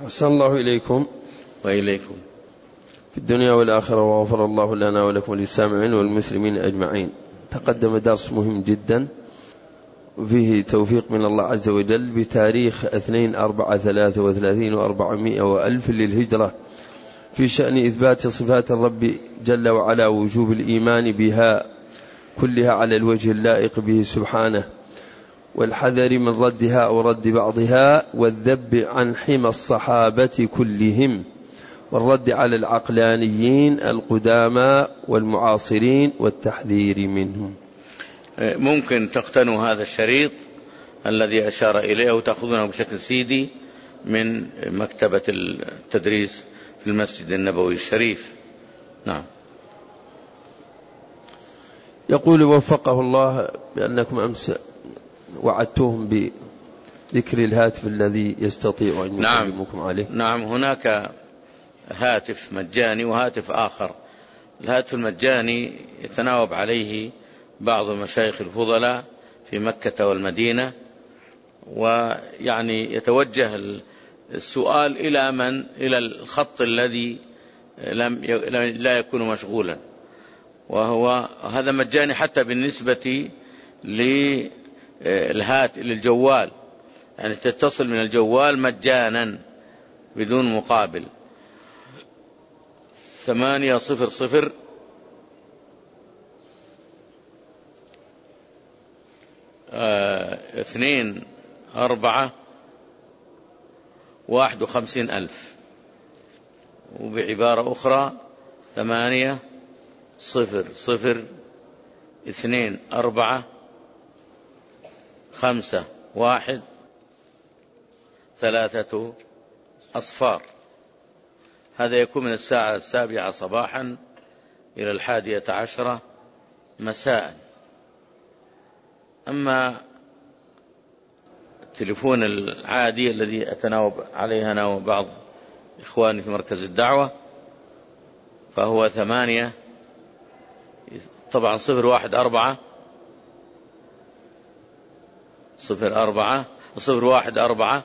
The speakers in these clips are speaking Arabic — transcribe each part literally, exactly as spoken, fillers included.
أحسن الله إليكم وإليكم في الدنيا والآخرة، وغفر الله لنا ولكم وللسامعين والمسلمين أجمعين. تقدم درس مهم جدا فيه توفيق من الله عز وجل بتاريخ اثنين أربعة ثلاثة وثلاثين وأربعمائة وألف للهجرة في شأن إثبات صفات الرب جل وعلا، ووجوب الإيمان بها كلها على الوجه اللائق به سبحانه، والحذر من ردها أو رد بعضها، والذب عن حمى الصحابة كلهم، والرد على العقلانيين القدامى والمعاصرين والتحذير منهم. ممكن تقتنوا هذا الشريط الذي أشار إليه وتأخذونه بشكل سيدي من مكتبة التدريس في المسجد النبوي الشريف. نعم. يقول وفقه الله بأنكم أمس وعدتهم بذكر الهاتف الذي يستطيع أن يكلمكم عليه. نعم، هناك هاتف مجاني وهاتف آخر. الهاتف المجاني يتناوب عليه بعض المشايخ الفضلاء في مكة والمدينة، ويعني يتوجه السؤال إلى من إلى الخط الذي لم لا يكون مشغولا، وهو هذا مجاني حتى بالنسبة للهات للجوال، يعني تتصل من الجوال مجانا بدون مقابل. ثمانية صفر صفر اثنين أربعة واحد وخمسين ألف، وبعبارة أخرى ثمانية صفر صفر اثنين أربعة خمسة واحد ثلاثة أصفار. هذا يكون من الساعة السابعة صباحا إلى الحادية عشرة مساء. أما التليفون العادي الذي أتناوب عليه أنا وبعض إخواني في مركز الدعوة فهو ثمانية طبعا صفر واحد أربعة صفر أربعة صفر واحد أربعة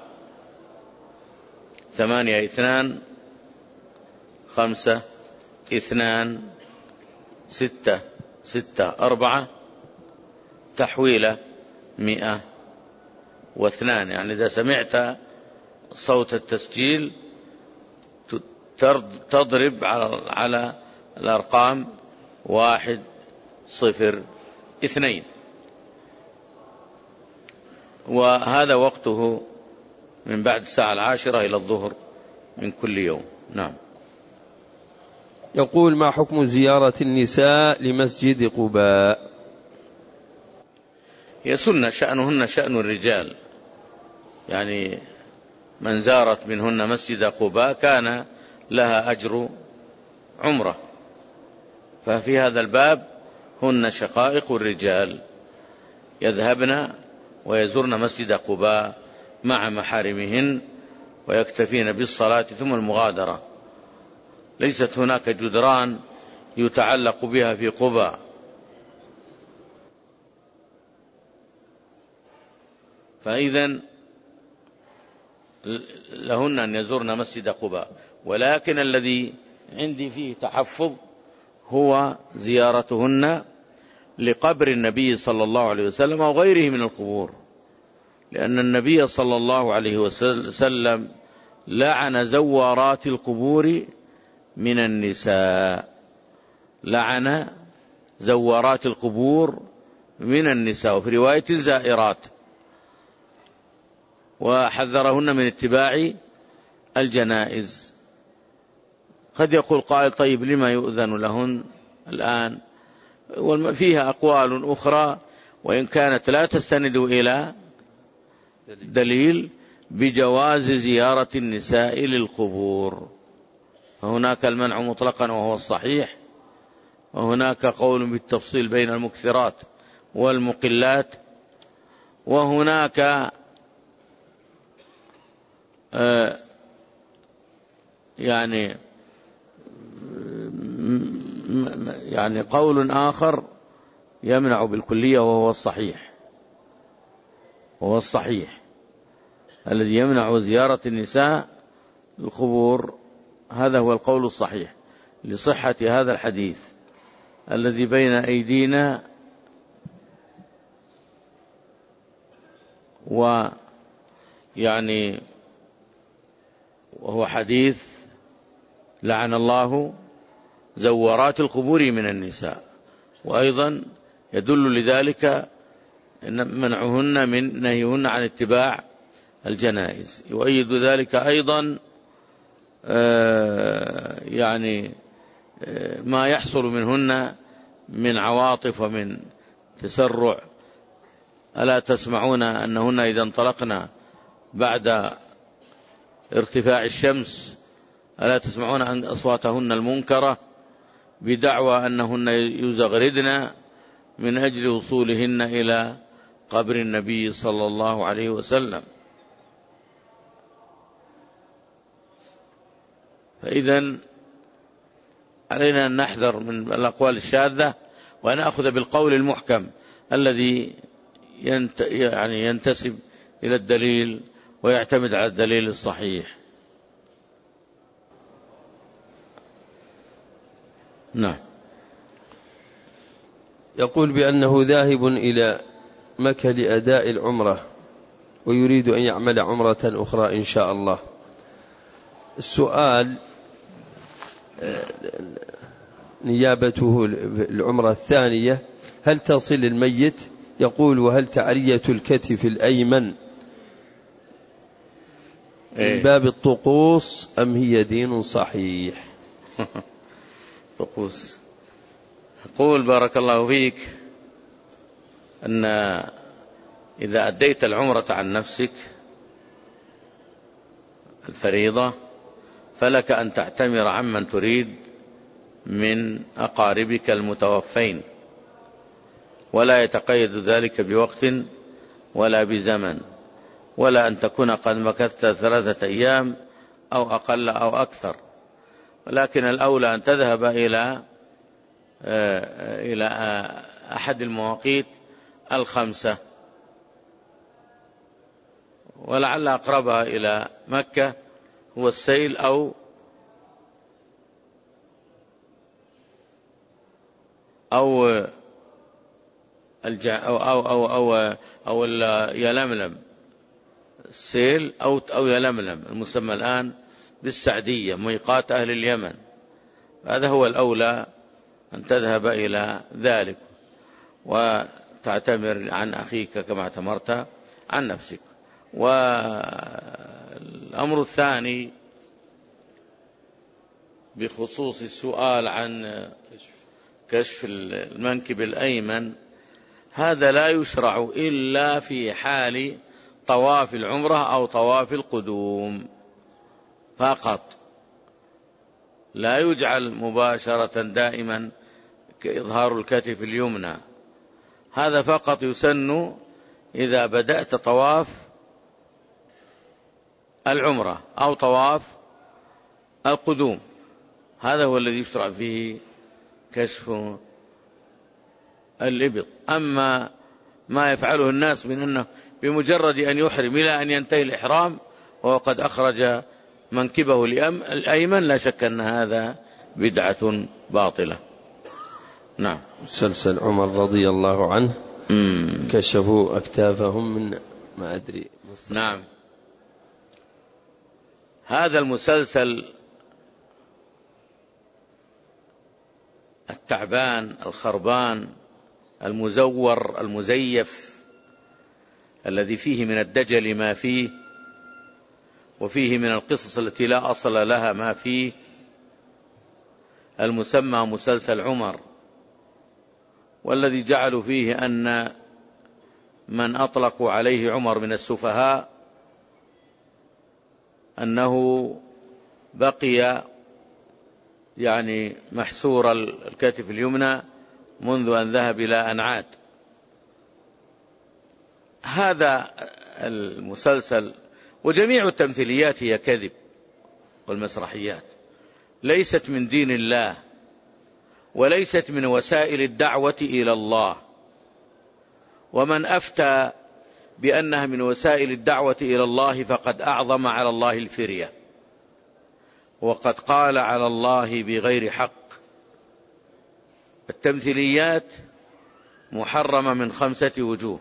ثمانية اثنان خمسة اثنان ستة ستة أربعة تحويلة مئة واثنان. يعني إذا سمعت صوت التسجيل تضرب على على الأرقام واحد صفر اثنين، وهذا وقته من بعد الساعة العاشرة إلى الظهر من كل يوم. نعم. يقول ما حكم زيارة النساء لمسجد قباء؟ هي سنة، شأنهن شأن الرجال، يعني من زارت منهن مسجد قباء كان لها أجر عمره، ففي هذا الباب هن شقائق الرجال يذهبن ويزورن مسجد قباء مع محارمهن ويكتفين بالصلاة ثم المغادرة. ليست هناك جدران يتعلق بها في قباء، فإذن لهن أن يزورن مسجد قباء، ولكن الذي عندي فيه تحفظ هو زيارتهن لقبر النبي صلى الله عليه وسلم أو غيره من القبور، لأن النبي صلى الله عليه وسلم لعن زوارات القبور من النساء، لعن زوارات القبور من النساء، وفي رواية الزائرات، وحذرهن من اتباع الجنائز. قد يقول قائل طيب لما يؤذن لهن الآن؟ فيها أقوال أخرى وإن كانت لا تستند إلى دليل بجواز زيارة النساء للقبور. هناك المنع مطلقا وهو الصحيح، وهناك قول بالتفصيل بين المكثرات والمقلات، وهناك آه يعني يعني قول آخر يمنع بالكلية وهو الصحيح، وهو الصحيح الذي يمنع زيارة النساء القبور. هذا هو القول الصحيح لصحة هذا الحديث الذي بين أيدينا، ويعني وهو حديث لعن الله زوارات القبور من النساء، وأيضا يدل لذلك منعهن من نهيهن عن اتباع الجنائز. يؤيد ذلك أيضا يعني ما يحصل منهن من عواطف ومن تسرع. ألا تسمعون أنهن إذا انطلقنا بعد ارتفاع الشمس ألا تسمعون أن أصواتهن المنكرة بدعوى أنهن يزغردن من أجل وصولهن إلى قبر النبي صلى الله عليه وسلم. فإذن علينا أن نحذر من الأقوال الشاذة وأن نأخذ بالقول المحكم الذي ينت يعني ينتسب إلى الدليل ويعتمد على الدليل الصحيح. نعم. يقول بأنه ذاهب إلى مكة لأداء العمرة ويريد أن يعمل عمرة أخرى إن شاء الله. السؤال نيابته العمرة الثانية هل تصل الميت؟ يقول وهل تعرية الكتف الأيمن من باب الطقوس أم هي دين صحيح؟ طقوس. أقول بارك الله فيك أن إذا أديت العمرة عن نفسك الفريضة فلك أن تعتمر عمن تريد من أقاربك المتوفين، ولا يتقيد ذلك بوقت ولا بزمن، ولا أن تكون قد مكثت ثلاثة أيام أو أقل أو أكثر، ولكن الأولى أن تذهب إلى إلى أحد المواقيت الخمسة، ولعل أقربها إلى مكة هو السيل أو أو الجع أو أو أو أو, أو يلملم، السيل أو أو يلملم المسمى الآن بالسعدية ميقات أهل اليمن. هذا هو الأولى أن تذهب إلى ذلك وتعتمر عن أخيك كما اعتمرت عن نفسك. والأمر الثاني بخصوص السؤال عن كشف المنكب الأيمن، هذا لا يشرع إلا في حال طواف العمرة أو طواف القدوم فقط، لا يجعل مباشرة دائما كإظهار الكتف اليمنى. هذا فقط يسن إذا بدأت طواف العمرة أو طواف القدوم، هذا هو الذي يشرع فيه كشف الإبط. أما ما يفعله الناس من أنه بمجرد أن يحرم إلى أن ينتهي الإحرام وهو قد أخرج منكبه الأيمن، لا شك أن هذا بدعة باطلة. نعم. مسلسل عمر رضي الله عنه مم. كشفوا أكتافهم من ما أدري مصر. نعم. هذا المسلسل التعبان الخربان المزور المزيف الذي فيه من الدجل ما فيه، وفيه من القصص التي لا أصل لها ما فيه، المسمى مسلسل عمر، والذي جعلوا فيه أن من أطلقوا عليه عمر من السفهاء أنه بقي يعني محسور الكتف اليمنى منذ أن ذهب إلى أن عاد. هذا المسلسل وجميع التمثيليات هي كذب، والمسرحيات ليست من دين الله وليست من وسائل الدعوة إلى الله، ومن أفتى بأنها من وسائل الدعوة إلى الله فقد أعظم على الله الفرية، وقد قال على الله بغير حق. التمثيليات محرمة من خمسة وجوه،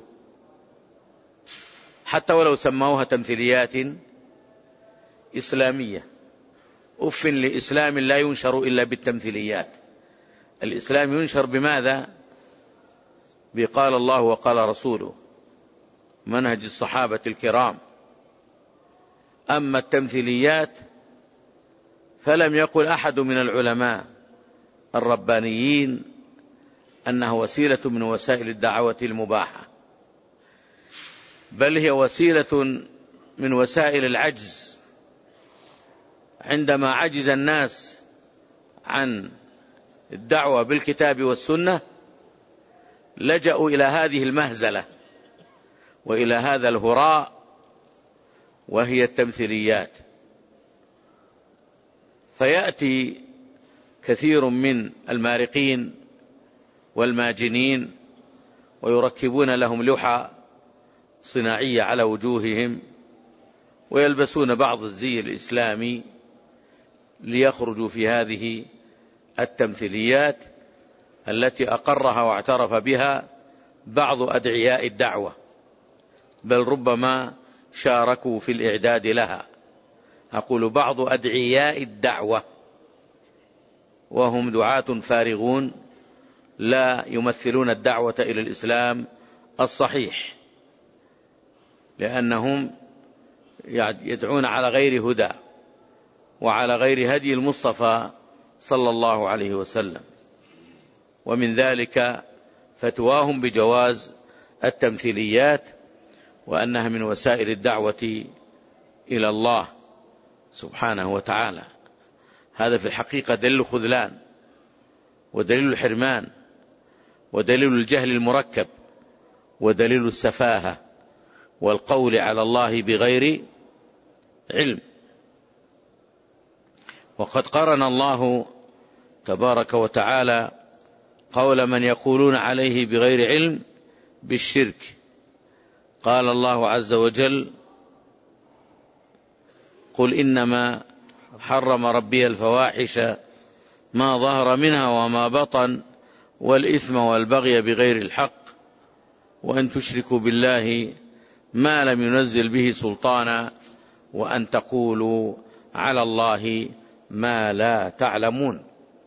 حتى ولو سموها تمثيليات إسلامية. أف لإسلام لا ينشر إلا بالتمثيليات. الإسلام ينشر بماذا؟ بقال الله وقال رسوله، منهج الصحابة الكرام. أما التمثيليات فلم يقل أحد من العلماء الربانيين أنها وسيلة من وسائل الدعوة المباحة، بل هي وسيلة من وسائل العجز. عندما عجز الناس عن الدعوة بالكتاب والسنة لجأوا إلى هذه المهزلة وإلى هذا الهراء، وهي التمثيليات. فيأتي كثير من المارقين والماجنين ويركبون لهم لوحة صناعية على وجوههم، ويلبسون بعض الزي الإسلامي ليخرجوا في هذه التمثيليات التي أقرها واعترف بها بعض أدعياء الدعوة، بل ربما شاركوا في الإعداد لها. أقول بعض أدعياء الدعوة، وهم دعاة فارغون لا يمثلون الدعوة إلى الإسلام الصحيح، لأنهم يدعون على غير هدى وعلى غير هدي المصطفى صلى الله عليه وسلم. ومن ذلك فتواهم بجواز التمثيليات، وأنها من وسائل الدعوة إلى الله سبحانه وتعالى. هذا في الحقيقة دليل الخذلان ودليل الحرمان ودليل الجهل المركب ودليل السفاهة والقول على الله بغير علم. وقد قرن الله تبارك وتعالى قول من يقولون عليه بغير علم بالشرك. قال الله عز وجل: قل إنما حرم ربي الفواحش ما ظهر منها وما بطن والإثم والبغي بغير الحق وأن تشركوا بالله ما لم ينزل به سلطانا وأن تقولوا على الله ما لا تعلمون.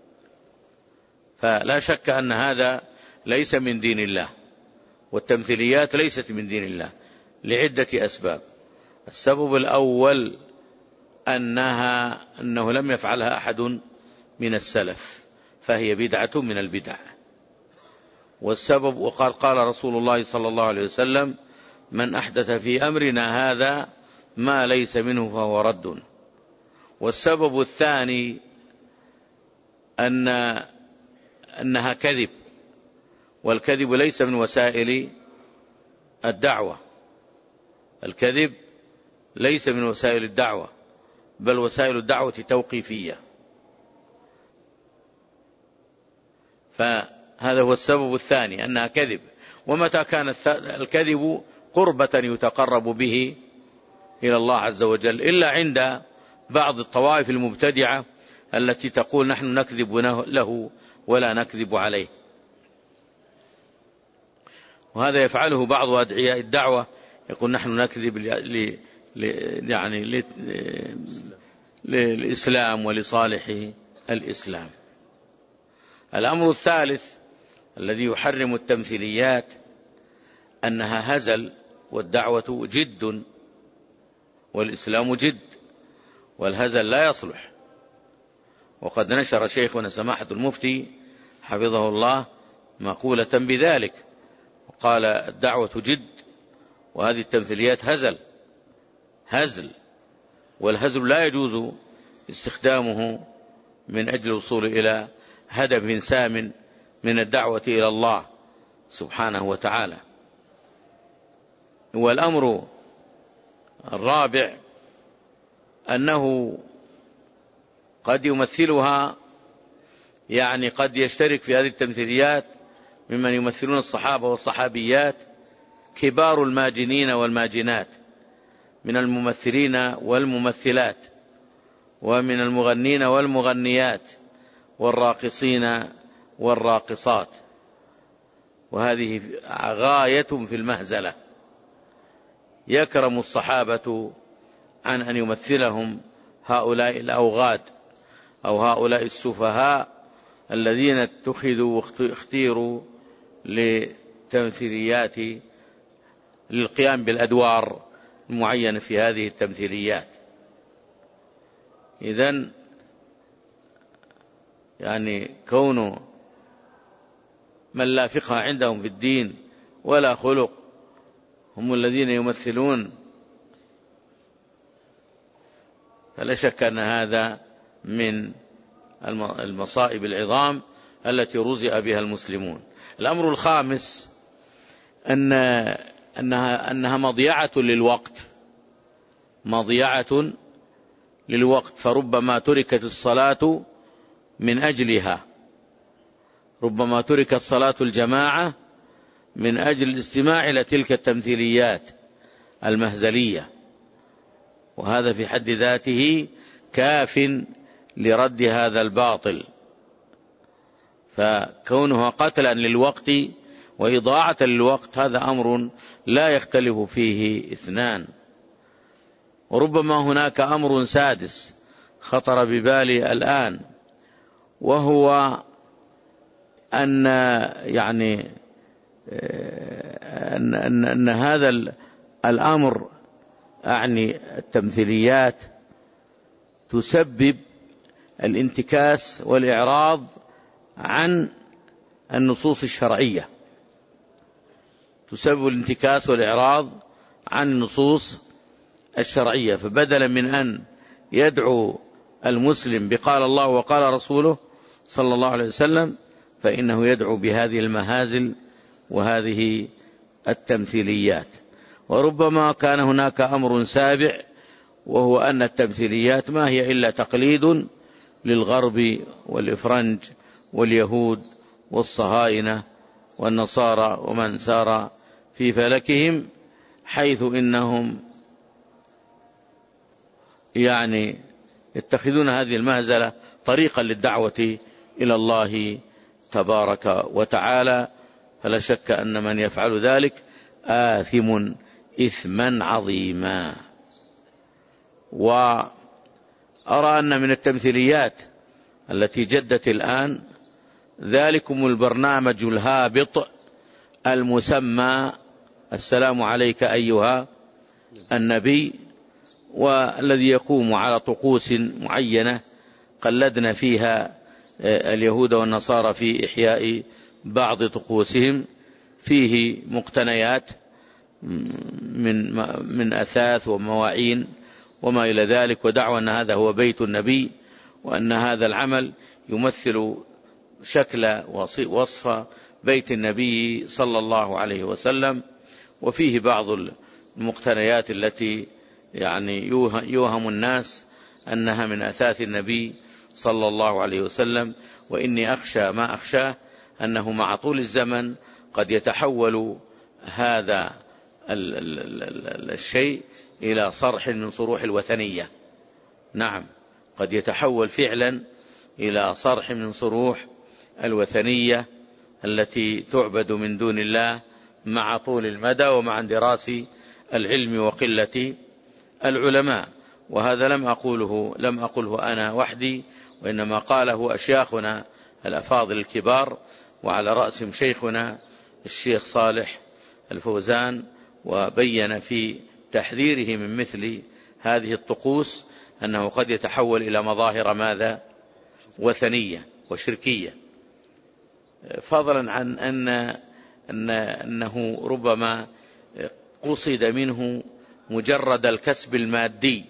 فلا شك أن هذا ليس من دين الله، والتمثيليات ليست من دين الله لعدة أسباب. السبب الأول أنها أنه لم يفعلها أحد من السلف، فهي بدعة من البدع. والسبب، وقال قال رسول الله صلى الله عليه وسلم: من أحدث في أمرنا هذا ما ليس منه فهو رد. والسبب الثاني أن أنها كذب، والكذب ليس من وسائل الدعوة. الكذب ليس من وسائل الدعوة، بل وسائل الدعوة توقيفية. فهذا هو السبب الثاني، أنها كذب. ومتى كان الكذب قربة يتقرب به إلى الله عز وجل، إلا عند بعض الطوائف المبتدعة التي تقول نحن نكذب له ولا نكذب عليه. وهذا يفعله بعض أدعياء الدعوة، يقول نحن نكذب ل... ل... يعني ل... للإسلام ولصالح الإسلام. الأمر الثالث الذي يحرم التمثيليات أنها هزل، والدعوة جد والإسلام جد، والهزل لا يصلح. وقد نشر شيخنا سماحة المفتي حفظه الله مقولة بذلك، وقال: الدعوة جد وهذه التمثيليات هزل هزل والهزل لا يجوز استخدامه من أجل الوصول إلى هدف سام من الدعوة إلى الله سبحانه وتعالى. والأمر الرابع أنه قد يمثلها، يعني قد يشترك في هذه التمثيليات ممن يمثلون الصحابة والصحابيات كبار الماجنين والماجنات من الممثلين والممثلات، ومن المغنين والمغنيات والراقصين والراقصات، وهذه غاية في المهزلة. يكرم الصحابة عن أن يمثلهم هؤلاء الأوغاد أو هؤلاء السفهاء الذين اتخذوا واختيروا لتمثيليات للقيام بالأدوار المعينة في هذه التمثيليات. إذن يعني كون من لا فقه عندهم في الدين ولا خلق هم الذين يمثلون، فلا شك أن هذا من المصائب العظام التي رزئ بها المسلمون. الأمر الخامس أن أنها, أنها مضيعة للوقت، مضيعة للوقت، فربما تركت الصلاة من أجلها، ربما تركت صلاة الجماعة من أجل الاستماع إلى تلك التمثيليات المهزلية، وهذا في حد ذاته كاف لرد هذا الباطل. فكونها قتلا للوقت وإضاعة للوقت هذا أمر لا يختلف فيه اثنان. وربما هناك أمر سادس خطر ببالي الآن، وهو أن يعني أن, أن, أن هذا الأمر أعني التمثيليات تسبب الانتكاس والإعراض عن النصوص الشرعية، تسبب الانتكاس والإعراض عن النصوص الشرعية. فبدلا من أن يدعو المسلم بقال الله وقال رسوله صلى الله عليه وسلم، فإنه يدعو بهذه المهازل وهذه التمثيليات. وربما كان هناك أمر سابع، وهو أن التمثيليات ما هي إلا تقليد للغرب والإفرنج واليهود والصهاينة والنصارى ومن سار في فلكهم، حيث إنهم يعني يتخذون هذه المهزلة طريقا للدعوة إلى الله تبارك وتعالى. فلا شك أن من يفعل ذلك آثم إثما عظيما. وأرى أن من التمثيليات التي جدت الآن ذلكم البرنامج الهابط المسمى السلام عليك أيها النبي، والذي يقوم على طقوس معينة قلدنا فيها اليهود والنصارى في إحياء بعض طقوسهم، فيه مقتنيات من من أثاث ومواعين وما إلى ذلك، ودعوى أن هذا هو بيت النبي، وأن هذا العمل يمثل شكل وصف بيت النبي صلى الله عليه وسلم. وفيه بعض المقتنيات التي يعني يوهم الناس أنها من أثاث النبي صلى الله عليه وسلم. وإني أخشى ما أخشاه أنه مع طول الزمن قد يتحول هذا الشيء إلى صرح من صروح الوثنية. نعم، قد يتحول فعلا إلى صرح من صروح الوثنية التي تعبد من دون الله مع طول المدى ومع اندراس العلم وقلة العلماء. وهذا لم أقوله لم أقوله أنا وحدي، وإنما قاله أشياخنا الأفاضل الكبار، وعلى رأسهم شيخنا الشيخ صالح الفوزان، وبين في تحذيره من مثل هذه الطقوس أنه قد يتحول إلى مظاهر ماذا؟ وثنية وشركية، فضلا عن أن أن أنه ربما قصد منه مجرد الكسب المادي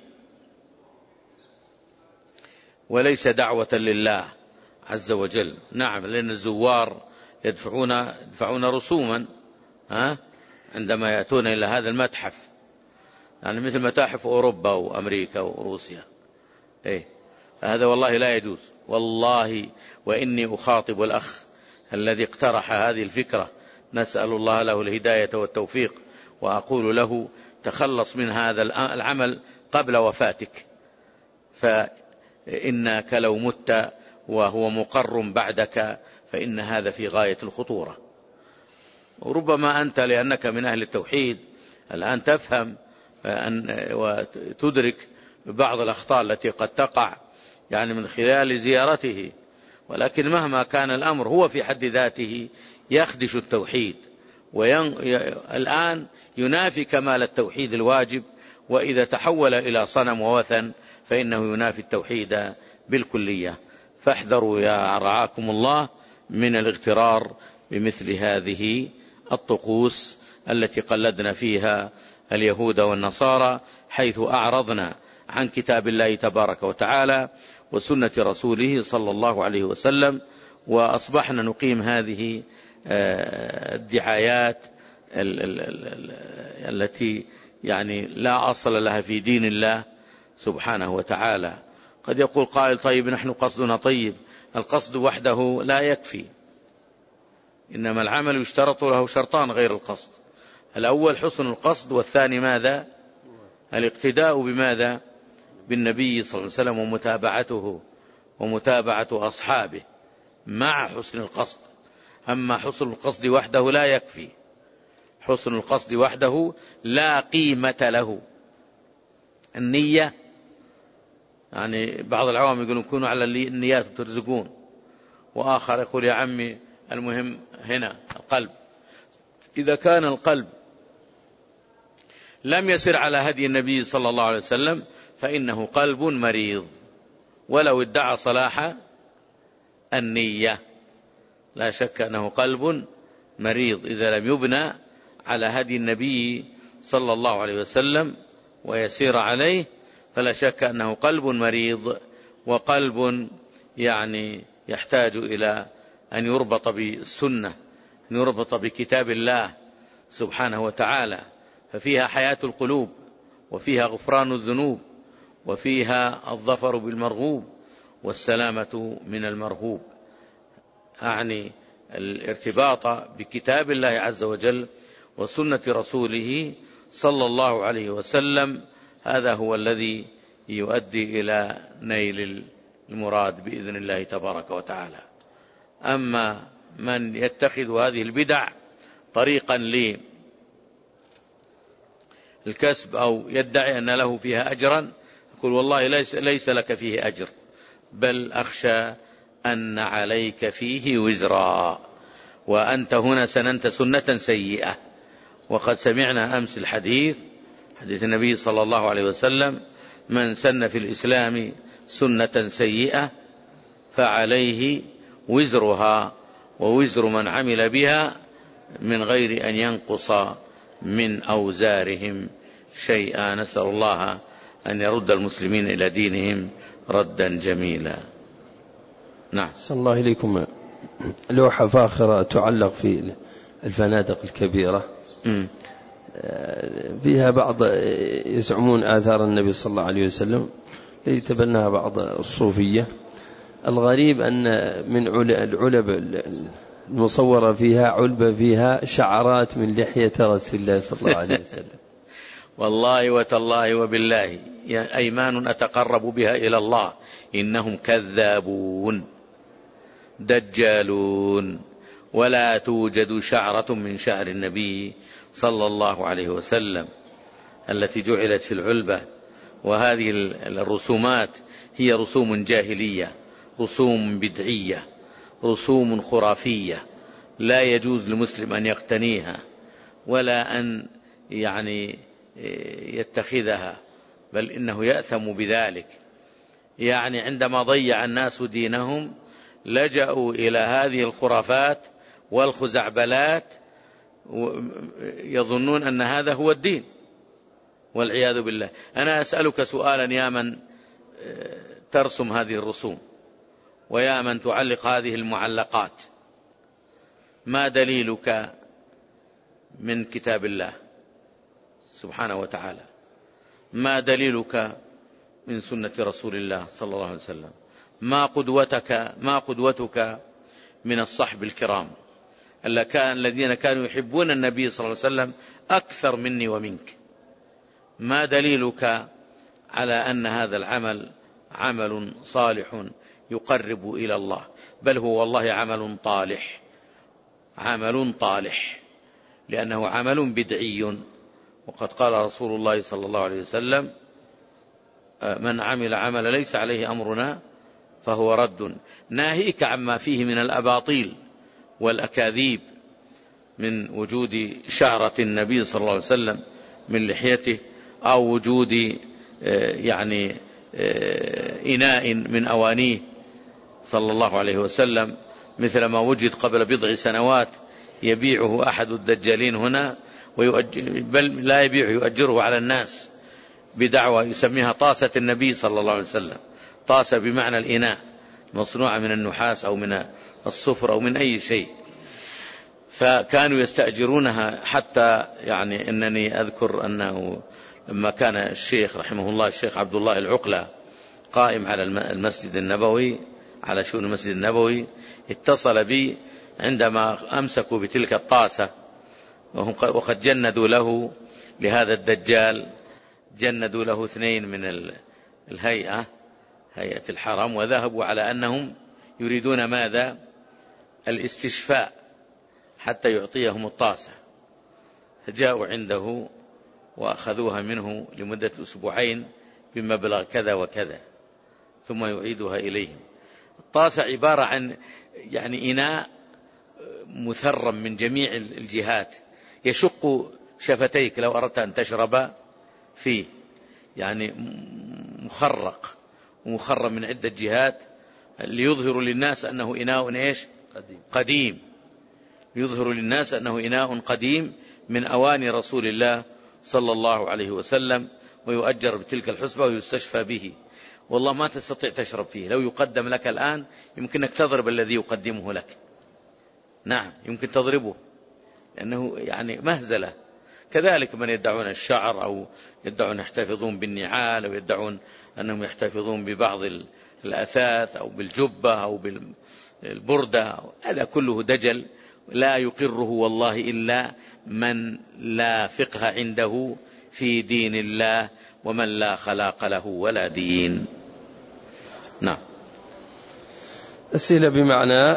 وليس دعوة لله عز وجل. نعم، لأن الزوار يدفعون يدفعون رسوما ها عندما يأتون إلى هذا المتحف، يعني مثل متاحف أوروبا وأمريكا وروسيا. إيه هذا والله لا يجوز، والله. وإني أخاطب الأخ الذي اقترح هذه الفكرة، نسأل الله له الهداية والتوفيق، وأقول له تخلص من هذا العمل قبل وفاتك، إنك لو مت وهو مقر بعدك فإن هذا في غاية الخطورة. وربما أنت لأنك من أهل التوحيد الآن تفهم وتدرك بعض الأخطاء التي قد تقع يعني من خلال زيارته، ولكن مهما كان الأمر هو في حد ذاته يخدش التوحيد، والآن ينافي كمال التوحيد الواجب، وإذا تحول إلى صنم ووثن فإنه ينافي التوحيد بالكلية. فاحذروا يا رعاكم الله من الاغترار بمثل هذه الطقوس التي قلدنا فيها اليهود والنصارى، حيث أعرضنا عن كتاب الله تبارك وتعالى وسنة رسوله صلى الله عليه وسلم، وأصبحنا نقيم هذه الدعايات التي يعني لا أصل لها في دين الله سبحانه وتعالى. قد يقول قائل طيب نحن قصدنا طيب، القصد وحده لا يكفي، إنما العمل يشترط له شرطان غير القصد، الأول حسن القصد، والثاني ماذا؟ الاقتداء بماذا؟ بالنبي صلى الله عليه وسلم ومتابعته ومتابعة أصحابه مع حسن القصد. أما حسن القصد وحده لا يكفي، حسن القصد وحده لا قيمة له. النية يعني بعض العوام يقولون كونوا على النيات ترزقون، وآخر يقول يا عمي المهم هنا القلب. إذا كان القلب لم يسر على هدي النبي صلى الله عليه وسلم فإنه قلب مريض، ولو ادعى صلاح النية لا شك أنه قلب مريض إذا لم يبنى على هدي النبي صلى الله عليه وسلم ويسير عليه، فلا شك أنه قلب مريض، وقلب يعني يحتاج إلى أن يربط بالسنة، أن يربط بكتاب الله سبحانه وتعالى، ففيها حياة القلوب، وفيها غفران الذنوب، وفيها الظفر بالمرغوب والسلامة من المرهوب. أعني الارتباط بكتاب الله عز وجل وسنة رسوله صلى الله عليه وسلم، هذا هو الذي يؤدي إلى نيل المراد بإذن الله تبارك وتعالى. أما من يتخذ هذه البدع طريقا للكسب أو يدعي أن له فيها أجرا، يقول والله ليس, ليس لك فيه أجر، بل أخشى أن عليك فيه وزرا، وأنت هنا سننت سنة سيئة. وقد سمعنا أمس الحديث، حديث النبي صلى الله عليه وسلم: من سن في الإسلام سنة سيئة فعليه وزرها ووزر من عمل بها من غير أن ينقص من أوزارهم شيئا. نسأل الله أن يرد المسلمين إلى دينهم ردا جميلا. نعم. صلى الله إليكم. لوحة فاخرة تعلق في الفنادق الكبيرة م. فيها بعض يزعمون آثار النبي صلى الله عليه وسلم ليتبناها بعض الصوفية. الغريب أن من العلب المصورة فيها علبة فيها شعرات من لحية رسول الله صلى الله عليه وسلم. والله وتالله وبالله أيمان أتقرب بها إلى الله إنهم كذابون دجالون، ولا توجد شعرة من شعر النبي صلى الله عليه وسلم التي جعلت في العلبة. وهذه الرسومات هي رسوم جاهلية، رسوم بدعية، رسوم خرافية، لا يجوز لمسلم أن يقتنيها ولا أن يعني يتخذها، بل إنه يأثم بذلك. يعني عندما ضيع الناس دينهم لجأوا إلى هذه الخرافات والخزعبلات، يظنون أن هذا هو الدين والعياذ بالله. أنا أسألك سؤالا يا من ترسم هذه الرسوم ويا من تعلق هذه المعلقات: ما دليلك من كتاب الله سبحانه وتعالى؟ ما دليلك من سنة رسول الله صلى الله عليه وسلم؟ ما قدوتك ما قدوتك من الصحب الكرام الذين كانوا يحبون النبي صلى الله عليه وسلم أكثر مني ومنك؟ ما دليلك على أن هذا العمل عمل صالح يقرب إلى الله، بل هو والله عمل طالح، عمل طالح، لأنه عمل بدعي. وقد قال رسول الله صلى الله عليه وسلم: من عمل عمل ليس عليه أمرنا فهو رد. ناهيك عما فيه من الأباطيل والأكاذيب، من وجود شعرة النبي صلى الله عليه وسلم من لحيته، أو وجود يعني إناء من أوانيه صلى الله عليه وسلم، مثل ما وجد قبل بضع سنوات يبيعه أحد الدجالين هنا، بل لا يبيعه، يؤجره على الناس بدعوة يسميها طاسة النبي صلى الله عليه وسلم. طاسة بمعنى الإناء، مصنوعة من النحاس أو من الصفر أو من أي شيء. فكانوا يستأجرونها، حتى يعني أنني أذكر أنه لما كان الشيخ رحمه الله الشيخ عبد الله العقلة قائم على المسجد النبوي، على شؤون المسجد النبوي، اتصل بي عندما أمسكوا بتلك الطاسة، وقد جندوا له لهذا الدجال، جندوا له اثنين من الهيئة، هيئة الحرم، وذهبوا على أنهم يريدون ماذا؟ الاستشفاء، حتى يعطيهم الطاسة. فجاءوا عنده وأخذوها منه لمدة أسبوعين بمبلغ كذا وكذا، ثم يعيدها إليهم. الطاسة عبارة عن يعني إناء مثرم من جميع الجهات، يشق شفتيك لو أردت أن تشرب فيه، يعني مخرق ومخرم من عدة جهات، ليظهر للناس أنه إناء إيش؟ قديم. قديم، يظهر للناس أنه إناء قديم من أواني رسول الله صلى الله عليه وسلم، ويؤجر بتلك الحسبة ويستشفى به. والله ما تستطيع تشرب فيه، لو يقدم لك الآن يمكنك تضرب الذي يقدمه لك، نعم يمكن تضربه، لأنه يعني مهزلة. كذلك من يدعون الشعر، أو يدعون يحتفظون بالنعال، أو يدعون أنهم يحتفظون ببعض الأثاث أو بالجبة أو بالبردة، هذا كله دجل لا يقره والله إلا من لا فقه عنده في دين الله، ومن لا خلاق له ولا دين. نعم. أسئلة بمعنى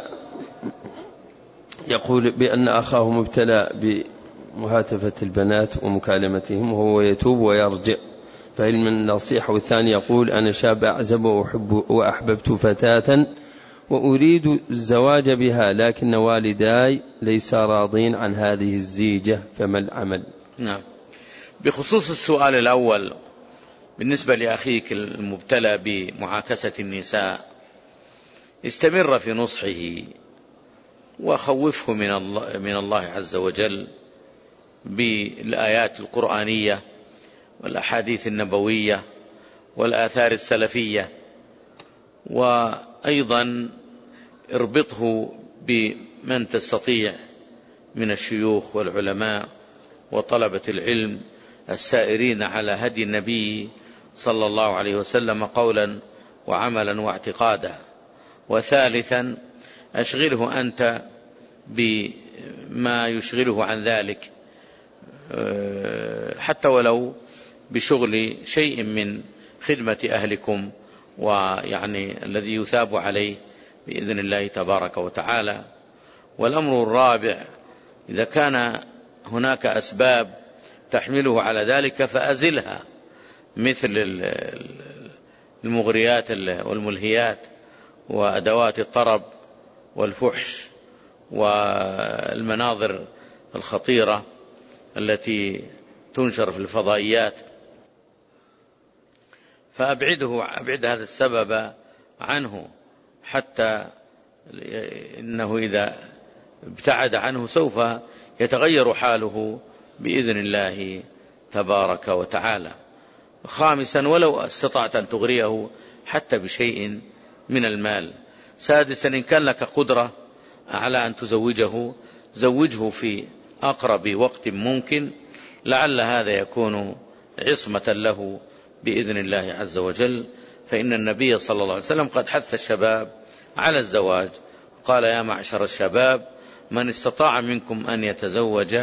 يقول بأن أخاه مبتلى بمهاتفة البنات ومكالمتهم، وهو يتوب ويرجع، فهل من النصيحة؟ والثاني يقول أنا شاب أعزب وأحب وأحببت فتاة وأريد الزواج بها، لكن والداي ليس راضين عن هذه الزيجة، فما العمل؟ نعم. بخصوص السؤال الأول بالنسبة لأخيك المبتلى بمعاكسة النساء، استمر في نصحه وخوفه من الله, من الله عز وجل بالآيات القرآنية والأحاديث النبوية والآثار السلفية، وأيضا اربطه بمن تستطيع من الشيوخ والعلماء وطلبة العلم السائرين على هدي النبي صلى الله عليه وسلم قولا وعملا واعتقادا. وثالثا أشغله أنت بما يشغله عن ذلك، حتى ولو بشغل شيء من خدمة أهلكم، ويعني الذي يثاب عليه بإذن الله تبارك وتعالى. والأمر الرابع، إذا كان هناك أسباب تحمله على ذلك فأزلها، مثل المغريات والملهيات وأدوات الطرب والفحش والمناظر الخطيرة التي تنشر في الفضائيات، فأبعده أبعد هذا السبب عنه، حتى إنه إذا ابتعد عنه سوف يتغير حاله بإذن الله تبارك وتعالى. خامسا ولو استطعت أن تغريه حتى بشيء من المال. سادسا إن كان لك قدرة على أن تزوجه زوجه في أقرب وقت ممكن، لعل هذا يكون عصمة له بإذن الله عز وجل، فإن النبي صلى الله عليه وسلم قد حث الشباب على الزواج، قال يا معشر الشباب من استطاع منكم أن يتزوج،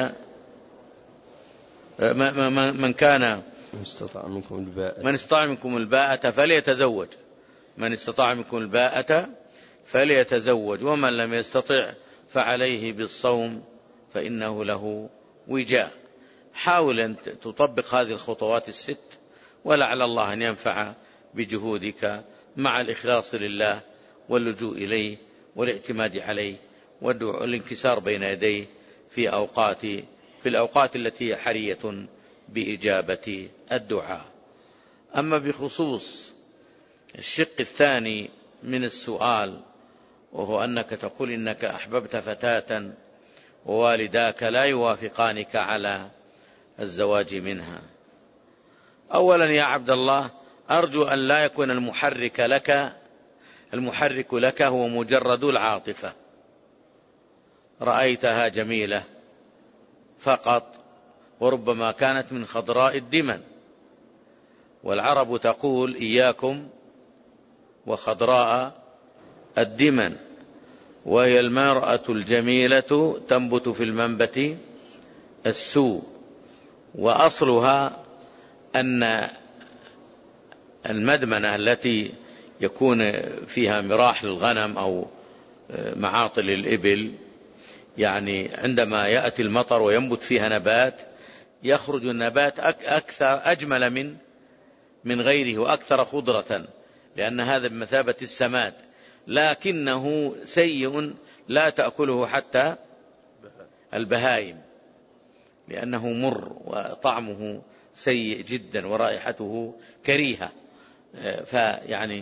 من كان من استطاع منكم الباءة من استطاع منكم الباءة فليتزوج، من استطاع منكم الباءة فليتزوج ومن لم يستطع فعليه بالصوم فإنه له وجاء. حاول أن تطبق هذه الخطوات الست، ولعل الله أن ينفع بجهودك مع الإخلاص لله واللجوء إليه والاعتماد عليه والانكسار بين يديه في أوقات في الأوقات التي هي حرية بإجابة الدعاء. أما بخصوص الشق الثاني من السؤال، وهو أنك تقول إنك أحببت فتاة ووالداك لا يوافقانك على الزواج منها. أولا يا عبد الله، أرجو أن لا يكون المحرك لك المحرك لك هو مجرد العاطفة، رأيتها جميلة فقط، وربما كانت من خضراء الدمن، والعرب تقول إياكم وخضراء الدمن، وهي المرأة الجميلة تنبت في المنبت السوء. وأصلها أن المدمنة التي يكون فيها مراح للغنم أو معاطل الإبل، يعني عندما يأتي المطر وينبت فيها نبات يخرج النبات أكثر أجمل من من غيره وأكثر خضرة، لأن هذا بمثابة السماد، لكنه سيء لا تأكله حتى البهائم لأنه مر وطعمه سيء جدا ورائحته كريهة. فيعني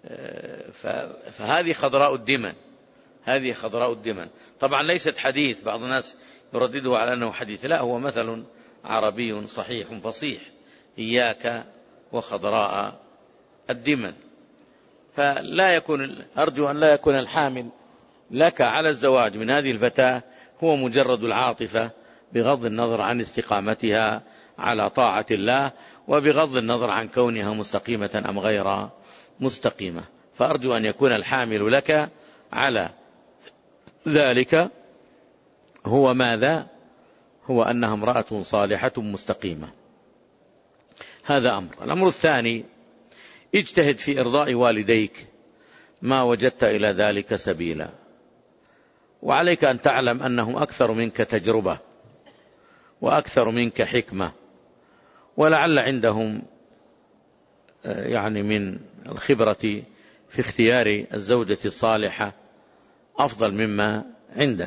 فهذه خضراء الدمن، هذه خضراء الدمن. طبعا ليست حديث، بعض الناس يردده على أنه حديث، لا، هو مثل عربي صحيح فصيح، إياك وخضراء الدمن. فلا يكون أرجو أن لا يكون الحامل لك على الزواج من هذه الفتاة هو مجرد العاطفة، بغض النظر عن استقامتها على طاعة الله، وبغض النظر عن كونها مستقيمة أم غير مستقيمة. فأرجو أن يكون الحامل لك على ذلك هو ماذا؟ هو أنها امرأة صالحة مستقيمة. هذا أمر. الأمر الثاني، اجتهد في إرضاء والديك ما وجدت إلى ذلك سبيلا، وعليك أن تعلم أنهم أكثر منك تجربة وأكثر منك حكمة، ولعل عندهم يعني من الخبرة في اختيار الزوجة الصالحة أفضل مما عندك.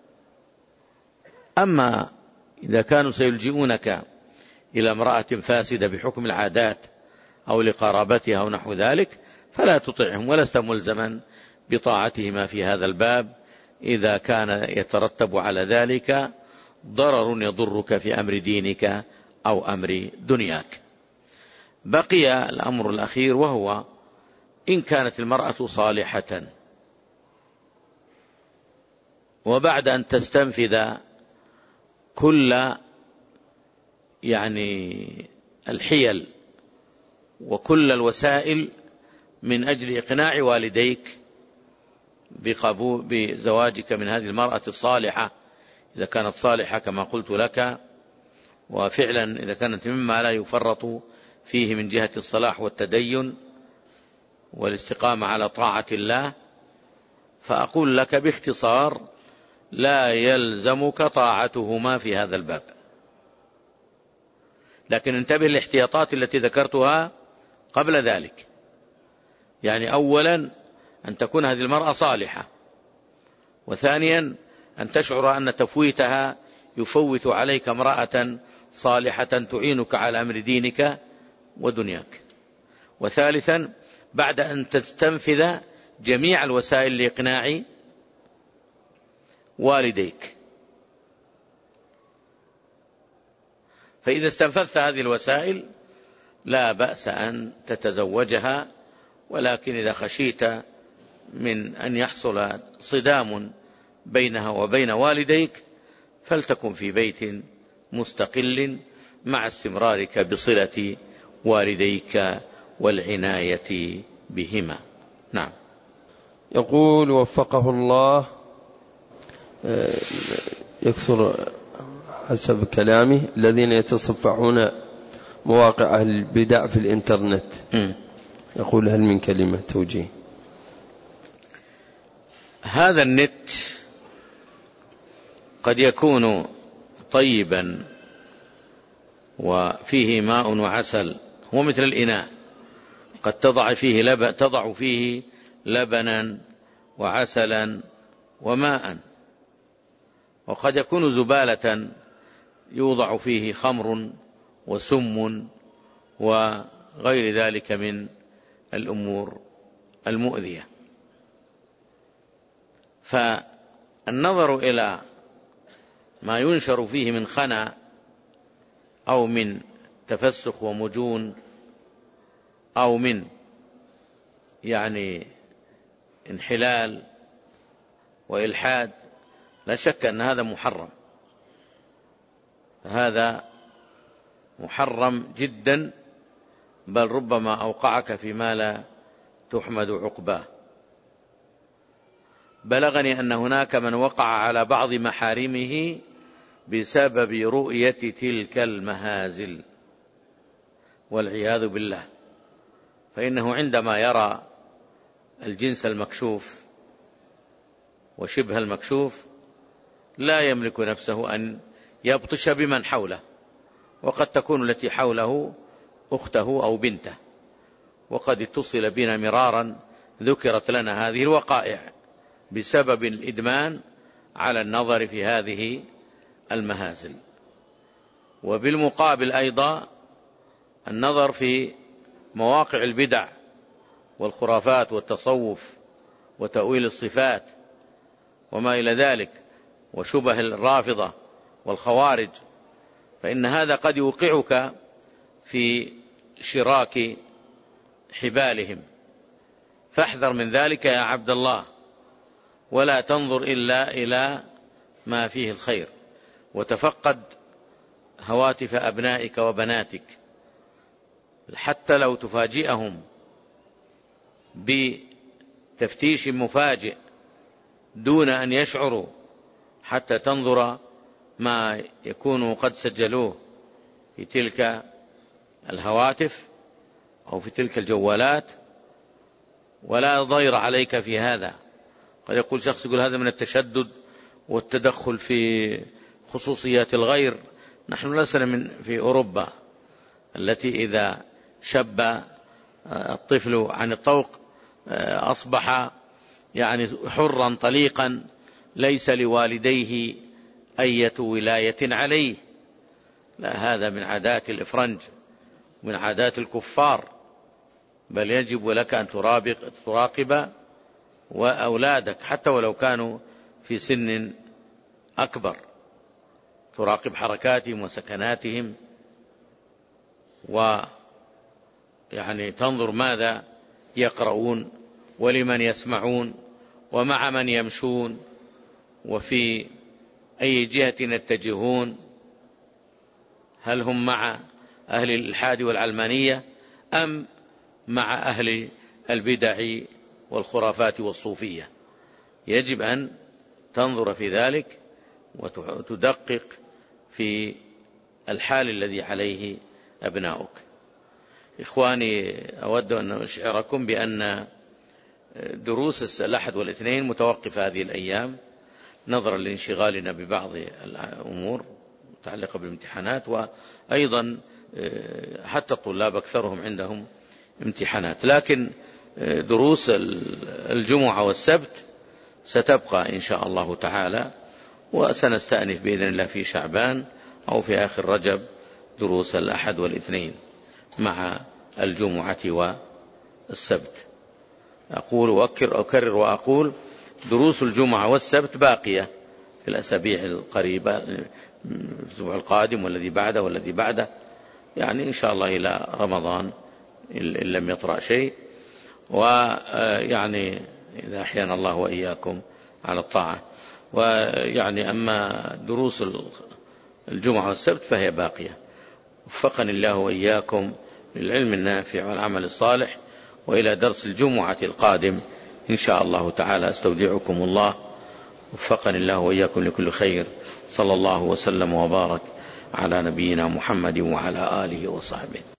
أما إذا كانوا سيلجئونك إلى امرأة فاسدة بحكم العادات أو لقرابتها أو نحو ذلك فلا تطعهم، ولست ملزما بطاعتهما في هذا الباب إذا كان يترتب على ذلك ضرر يضرك في أمر دينك أو أمر دنياك. بقي الأمر الأخير، وهو إن كانت المرأة صالحة وبعد أن تستنفذ كل يعني الحيل وكل الوسائل من أجل إقناع والديك بقبول بزواجك من هذه المرأة الصالحة، إذا كانت صالحة كما قلت لك، وفعلا إذا كانت مما لا يفرط فيه من جهة الصلاح والتدين والاستقامة على طاعة الله، فأقول لك باختصار لا يلزمك طاعتهما في هذا الباب، لكن انتبه للاحتياطات التي ذكرتها قبل ذلك. يعني أولا أن تكون هذه المرأة صالحة، وثانيا أن تشعر أن تفويتها يفوت عليك امرأة صالحة تعينك على أمر دينك ودنياك، وثالثا بعد أن تستنفذ جميع الوسائل لإقناع والديك. فإذا استنفذت هذه الوسائل لا بأس أن تتزوجها، ولكن إذا خشيت من أن يحصل صدام بينها وبين والديك فلتكن في بيت مستقل مع استمرارك بصلة والديك والعناية بهما. نعم. يقول وفقه الله، يكثر حسب كلامه الذين يتصفحون مواقع البدع في الإنترنت م. يقول هل من كلمة توجيه؟ هذا النت قد يكون طيبا وفيه ماء وعسل، هو مثل الإناء، قد تضع فيه لبن تضع فيه لبنا وعسلا وماء، وقد يكون زبالة يوضع فيه خمر وسم وغير ذلك من الأمور المؤذية. فالنظر إلى ما ينشر فيه من خنا أو من تفسخ ومجون أو من يعني انحلال وإلحاد، لا شك أن هذا محرم، هذا محرم جدا، بل ربما أوقعك فيما لا تحمد عقباه. بلغني أن هناك من وقع على بعض محارمه بسبب رؤية تلك المهازل والعياذ بالله، فإنه عندما يرى الجنس المكشوف وشبه المكشوف لا يملك نفسه أن يبطش بمن حوله، وقد تكون التي حوله أخته أو بنته، وقد اتصل بنا مرارا ذكرت لنا هذه الوقائع بسبب الإدمان على النظر في هذه المهازل. وبالمقابل أيضا النظر في مواقع البدع والخرافات والتصوف وتأويل الصفات وما إلى ذلك وشبه الرافضة والخوارج، فإن هذا قد يوقعك في شراك حبالهم، فاحذر من ذلك يا عبد الله، ولا تنظر إلا إلى ما فيه الخير، وتفقد هواتف أبنائك وبناتك حتى لو تفاجئهم بتفتيش مفاجئ دون أن يشعروا، حتى تنظر ما يكونوا قد سجلوه في تلك الهواتف أو في تلك الجوالات، ولا ضير عليك في هذا. قد يقول شخص يقول هذا من التشدد والتدخل في خصوصيات الغير. نحن لسنا من في أوروبا التي إذا شب الطفل عن الطوق أصبح يعني حرا طليقا، ليس لوالديه أية ولاية عليه. لا، هذا من عادات الإفرنج، من عادات الكفار، بل يجب لك أن تراقب وأولادك حتى ولو كانوا في سن أكبر، تراقب حركاتهم وسكناتهم، ويعني تنظر ماذا يقرؤون ولمن يسمعون ومع من يمشون وفي أي جهة يتجهون، هل هم مع أهل الإلحاد والعلمانية أم مع أهل البدع والخرافات والصوفية. يجب أن تنظر في ذلك وتدقق في الحال الذي عليه أبناؤك. إخواني، أود أن أشعركم بأن دروس الأحد والاثنين متوقفة هذه الأيام نظرا لانشغالنا ببعض الأمور متعلقة بالامتحانات، وأيضا حتى الطلاب أكثرهم عندهم امتحانات، لكن دروس الجمعة والسبت ستبقى إن شاء الله تعالى، وسنستأنف بإذن الله في شعبان أو في آخر رجب دروس الأحد والاثنين مع الجمعة والسبت. أقول وأكرر أكرر وأقول دروس الجمعة والسبت باقية في الأسابيع القريبة، الأسبوع القادم والذي بعده والذي بعده، يعني إن شاء الله إلى رمضان إن لم يطرأ شيء، ويعني إذا أحيانا الله وإياكم على الطاعة. ويعني أما دروس الجمعة والسبت فهي باقية. وفقني الله وإياكم للعلم النافع والعمل الصالح، وإلى درس الجمعة القادم إن شاء الله تعالى استودعكم الله. وفقني الله وإياكم لكل خير. صلى الله وسلم وبارك على نبينا محمد وعلى آله وصحبه.